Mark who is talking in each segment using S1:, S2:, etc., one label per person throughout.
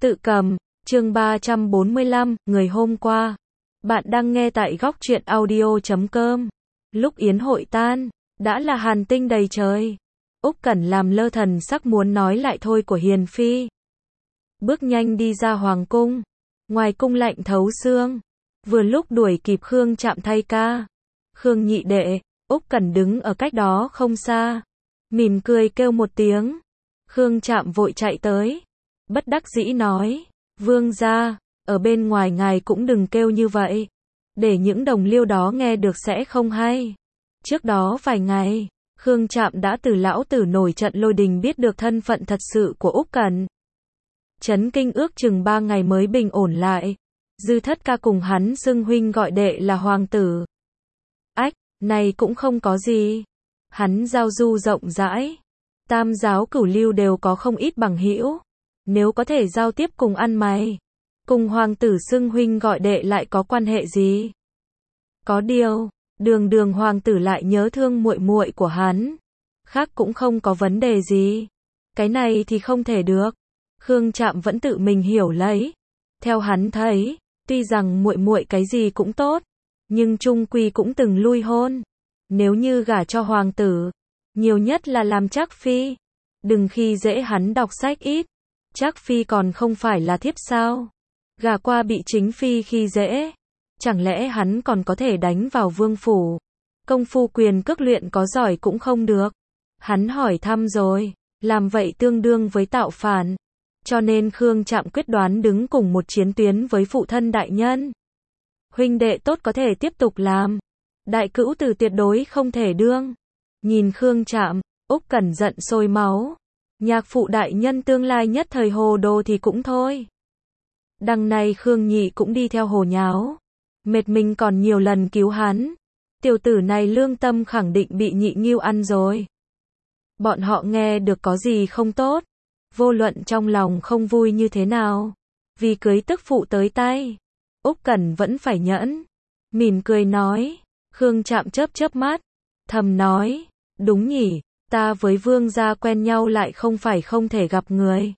S1: Tự cầm, chương 345, người hôm qua. Bạn đang nghe tại góc truyện audio.com. Lúc yến hội tan, đã là hàn tinh đầy trời. Úc Cẩn làm lơ thần sắc muốn nói lại thôi của Hiền Phi. Bước nhanh đi ra hoàng cung. Ngoài cung lạnh thấu xương. Vừa lúc đuổi kịp Khương Trạm thay ca. Khương nhị đệ, Úc Cẩn đứng ở cách đó không xa. Mỉm cười kêu một tiếng. Khương Trạm vội chạy tới. Bất đắc dĩ nói, vương gia, ở bên ngoài ngài cũng đừng kêu như vậy. Để những đồng liêu đó nghe được sẽ không hay. Trước đó vài ngày, Khương Trạm đã từ lão tử nổi trận lôi đình biết được thân phận thật sự của Úc Cẩn. Chấn kinh ước chừng 3 ngày mới bình ổn lại. Dư Thất Ca cùng hắn xưng huynh gọi đệ là hoàng tử. Ách, này cũng không có gì. Hắn giao du rộng rãi. Tam giáo cửu lưu đều có không ít bằng hữu. Nếu có thể giao tiếp cùng ăn mày, cùng hoàng tử xưng huynh gọi đệ lại có quan hệ gì? Có điều, đường hoàng tử lại nhớ thương muội muội của hắn. Khác cũng không có vấn đề gì. Cái này thì không thể được. Khương Trạm vẫn tự mình hiểu lấy. Theo hắn thấy, tuy rằng muội muội cái gì cũng tốt, nhưng chung quy cũng từng lui hôn. Nếu như gả cho hoàng tử, nhiều nhất là làm trác phi. Đừng khi dễ hắn đọc sách ít. Trác phi còn không phải là thiếp sao? Gả qua bị chính phi khi dễ. Chẳng lẽ hắn còn có thể đánh vào vương phủ? Công phu quyền cước luyện có giỏi cũng không được. Hắn hỏi thăm rồi, làm vậy tương đương với tạo phản. Cho nên Khương Trạm quyết đoán đứng cùng một chiến tuyến với phụ thân đại nhân. Huynh đệ tốt có thể tiếp tục làm. Đại cữu tử tuyệt đối không thể đương. Nhìn Khương Trạm, Úc Cẩn giận sôi máu. Nhạc phụ đại nhân tương lai nhất thời hồ đồ thì cũng thôi. Đằng này Khương Nhị cũng đi theo hồ nháo. Mệt mình còn nhiều lần cứu hắn. Tiểu tử này lương tâm khẳng định bị nhị nghiêu ăn rồi. Bọn họ nghe được có gì không tốt. Vô luận trong lòng không vui như thế nào. Vì cưới tức phụ tới tay. Úc Cẩn vẫn phải nhẫn. Mỉm cười nói. Khương Trạm chớp mắt. Thầm nói. Đúng nhỉ. Ta với vương gia quen nhau lại không phải không thể gặp người.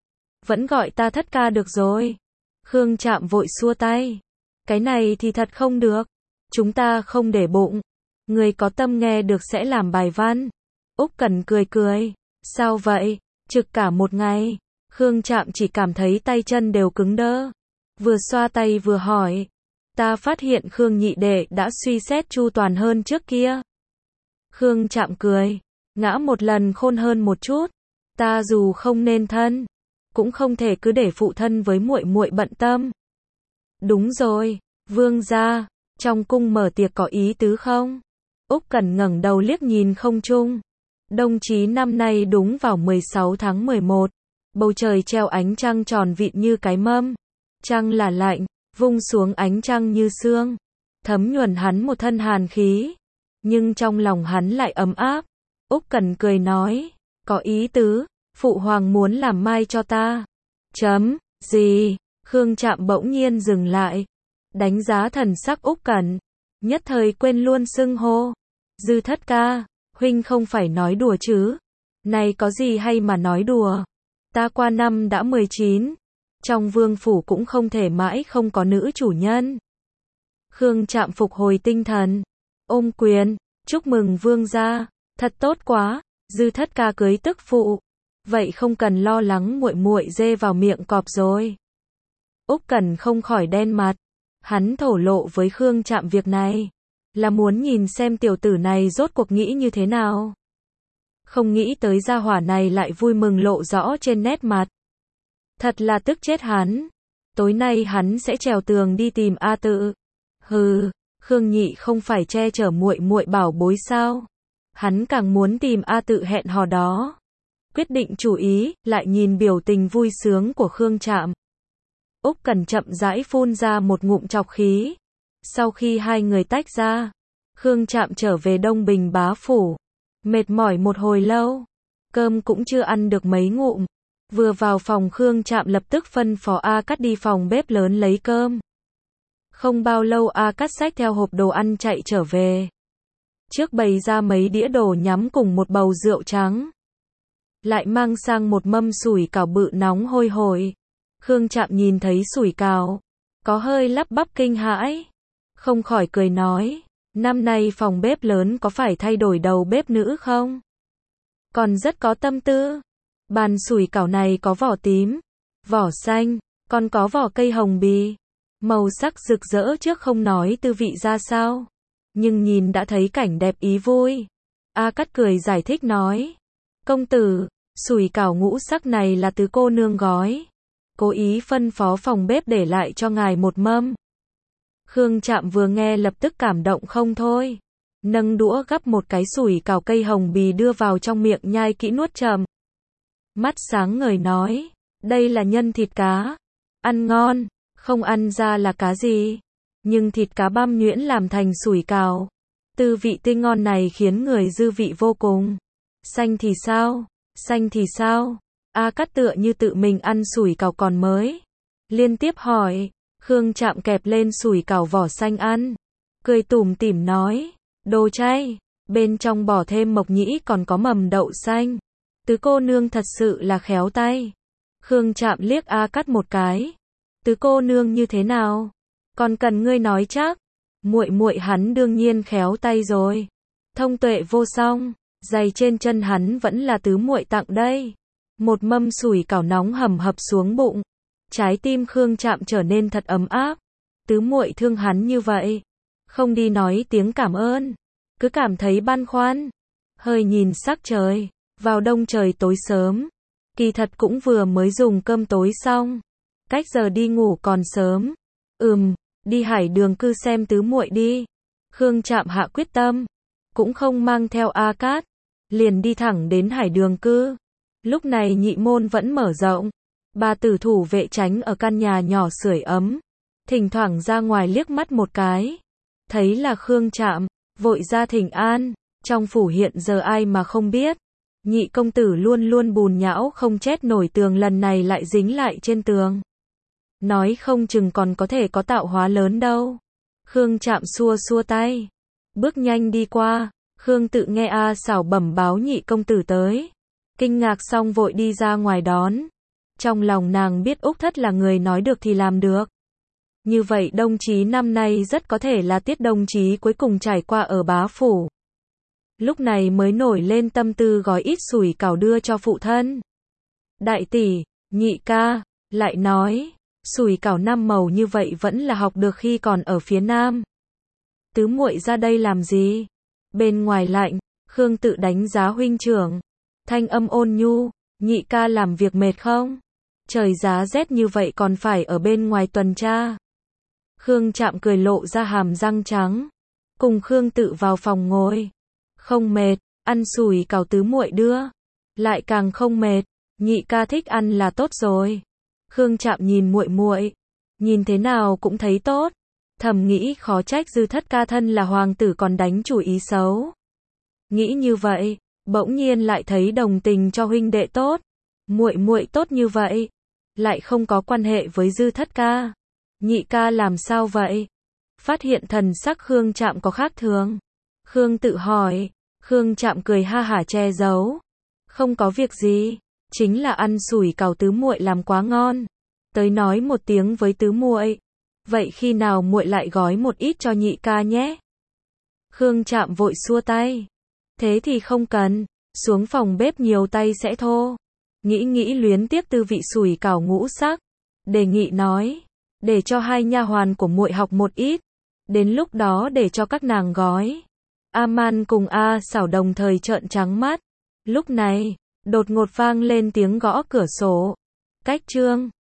S1: Vẫn gọi ta Thất Ca được rồi. Khương Trạm vội xua tay. Cái này thì thật không được. Chúng ta không để bụng. Người có tâm nghe được sẽ làm bài văn. Úc Cẩn cười. Sao vậy? Trực cả một ngày. Khương Trạm chỉ cảm thấy tay chân đều cứng đơ. Vừa xoa tay vừa hỏi. Ta phát hiện Khương nhị đệ đã suy xét chu toàn hơn trước kia. Khương Trạm cười. Ngã một lần khôn hơn một chút. Ta dù không nên thân, cũng không thể cứ để phụ thân với muội muội bận tâm. Đúng rồi, vương gia, trong cung mở tiệc có ý tứ không? Úc Cẩn ngẩng đầu liếc nhìn không trung. Đông chí năm nay đúng vào 16 tháng 11. Bầu trời treo ánh trăng tròn vịn như cái mâm. Trăng là lạnh, vung xuống ánh trăng như sương. Thấm nhuần hắn một thân hàn khí. Nhưng trong lòng hắn lại ấm áp. Úc Cẩn cười nói, có ý tứ, phụ hoàng muốn làm mai cho ta. Gì? Khương Trạm bỗng nhiên dừng lại, đánh giá thần sắc Úc Cẩn, nhất thời quên luôn xưng hô. Dư Thất Ca, huynh không phải nói đùa chứ? Này có gì hay mà nói đùa? Ta qua năm đã 19, trong vương phủ cũng không thể mãi không có nữ chủ nhân. Khương Trạm phục hồi tinh thần, ôm quyền, chúc mừng vương gia. Thật tốt quá, Dư Thất Ca cưới tức phụ. Vậy không cần lo lắng muội muội dê vào miệng cọp rồi. Úc Cẩn không khỏi đen mặt. Hắn thổ lộ với Khương Trạm việc này, là muốn nhìn xem tiểu tử này rốt cuộc nghĩ như thế nào. Không nghĩ tới gia hỏa này lại vui mừng lộ rõ trên nét mặt. Thật là tức chết hắn. Tối nay hắn sẽ trèo tường đi tìm A Tự. Hừ, Khương Nhị không phải che chở muội muội bảo bối sao? Hắn càng muốn tìm A Tự hẹn hò đó. Quyết định chủ ý, lại nhìn biểu tình vui sướng của Khương Trạm. Úc Cẩn chậm rãi phun ra một ngụm trọc khí. Sau khi hai người tách ra, Khương Trạm trở về Đông Bình bá phủ. Mệt mỏi một hồi lâu, cơm cũng chưa ăn được mấy ngụm. Vừa vào phòng Khương Trạm lập tức phân phó A Cát đi phòng bếp lớn lấy cơm. Không bao lâu A Cát xách theo hộp đồ ăn chạy trở về. Trước bày ra mấy đĩa đồ nhắm cùng một bầu rượu trắng. Lại mang sang một mâm sủi cảo bự nóng hôi hổi. Khương Trạm nhìn thấy sủi cảo, có hơi lắp bắp kinh hãi, không khỏi cười nói, năm nay phòng bếp lớn có phải thay đổi đầu bếp nữ không? Còn rất có tâm tư. Bàn sủi cảo này có vỏ tím, vỏ xanh, còn có vỏ cây hồng bì. Màu sắc rực rỡ trước không nói tư vị ra sao, nhưng nhìn đã thấy cảnh đẹp ý vui. A Cát cười giải thích nói, công tử, sủi cảo ngũ sắc này là tứ cô nương gói, cố ý phân phó phòng bếp để lại cho ngài một mâm. Khương Trạm vừa nghe lập tức cảm động không thôi, nâng đũa gắp một cái sủi cảo cây hồng bì đưa vào trong miệng nhai kỹ nuốt chậm. Mắt sáng ngời nói, đây là nhân thịt cá, ăn ngon, không ăn ra là cá gì, nhưng thịt cá băm nhuyễn làm thành sủi cảo, tư vị tươi ngon này khiến người dư vị vô cùng. Xanh thì sao? Xanh thì sao? A Cát tựa như tự mình ăn sủi cảo còn mới, liên tiếp hỏi. Khương Trạm kẹp lên sủi cảo vỏ xanh ăn, cười tủm tỉm nói, đồ chay, bên trong bỏ thêm mộc nhĩ còn có mầm đậu xanh. Tứ cô nương thật sự là khéo tay. Khương Trạm liếc A Cát một cái. Tứ cô nương như thế nào? Còn cần ngươi nói chắc. Muội muội hắn đương nhiên khéo tay rồi. Thông tuệ vô song, giày trên chân hắn vẫn là tứ muội tặng đây. Một mâm sủi cảo nóng hầm hập xuống bụng. Trái tim Khương Trạm trở nên thật ấm áp. Tứ muội thương hắn như vậy, không đi nói tiếng cảm ơn, cứ cảm thấy băn khoăn. Hơi nhìn sắc trời, vào đông trời tối sớm, kỳ thật cũng vừa mới dùng cơm tối xong, cách giờ đi ngủ còn sớm. Đi Hải Đường Cư xem tứ muội đi. Khương Trạm hạ quyết tâm, cũng không mang theo A Cát, liền đi thẳng đến Hải Đường Cư. Lúc này nhị môn vẫn mở rộng, ba tử thủ vệ tránh ở căn nhà nhỏ sưởi ấm, thỉnh thoảng ra ngoài liếc mắt một cái, thấy là Khương Trạm, vội ra thỉnh an. Trong phủ hiện giờ ai mà không biết, nhị công tử luôn luôn bùn nhão không chét nổi tường, lần này lại dính lại trên tường, nói không chừng còn có thể có tạo hóa lớn đâu. Khương Trạm xua xua tay, bước nhanh đi qua. Khương Tự nghe A Xảo bẩm báo nhị công tử tới, kinh ngạc xong vội đi ra ngoài đón. Trong lòng nàng biết Úc Thất là người nói được thì làm được. Như vậy đồng chí năm nay rất có thể là tiết đồng chí cuối cùng trải qua ở bá phủ. Lúc này mới nổi lên tâm tư gói ít sủi cảo đưa cho phụ thân. Đại tỷ, nhị ca, lại nói, sủi cảo năm màu như vậy vẫn là học được khi còn ở phía Nam. Tứ muội ra đây làm gì? Bên ngoài lạnh, Khương Tự đánh giá huynh trưởng, thanh âm ôn nhu, nhị ca làm việc mệt không? Trời giá rét như vậy còn phải ở bên ngoài tuần tra. Khương Trạm cười lộ ra hàm răng trắng, cùng Khương Tự vào phòng ngồi. Không mệt, ăn sủi cảo tứ muội đưa, lại càng không mệt, nhị ca thích ăn là tốt rồi. Khương Trạm nhìn muội muội, nhìn thế nào cũng thấy tốt, thầm nghĩ khó trách Dư Thất ca thân là hoàng tử còn đánh chủ ý xấu. Nghĩ như vậy, bỗng nhiên lại thấy đồng tình cho huynh đệ tốt, muội muội tốt như vậy, lại không có quan hệ với Dư Thất ca. Nhị ca làm sao vậy? Phát hiện thần sắc Khương Trạm có khác thường, Khương Tự hỏi. Khương Trạm cười ha hả che giấu, không có việc gì, chính là ăn sủi cảo tứ muội làm quá ngon, tới nói một tiếng với tứ muội, vậy khi nào muội lại gói một ít cho nhị ca nhé. Khương Trạm vội xua tay, thế thì không cần, xuống phòng bếp nhiều tay sẽ thô. Nghĩ luyến tiếc tư vị sủi cảo ngũ sắc, đề nghị nói, để cho hai nha hoàn của muội học một ít, đến lúc đó để cho các nàng gói. A-man cùng A Xảo đồng thời trợn trắng mắt. Lúc này, đột ngột vang lên tiếng gõ cửa sổ. Cách chương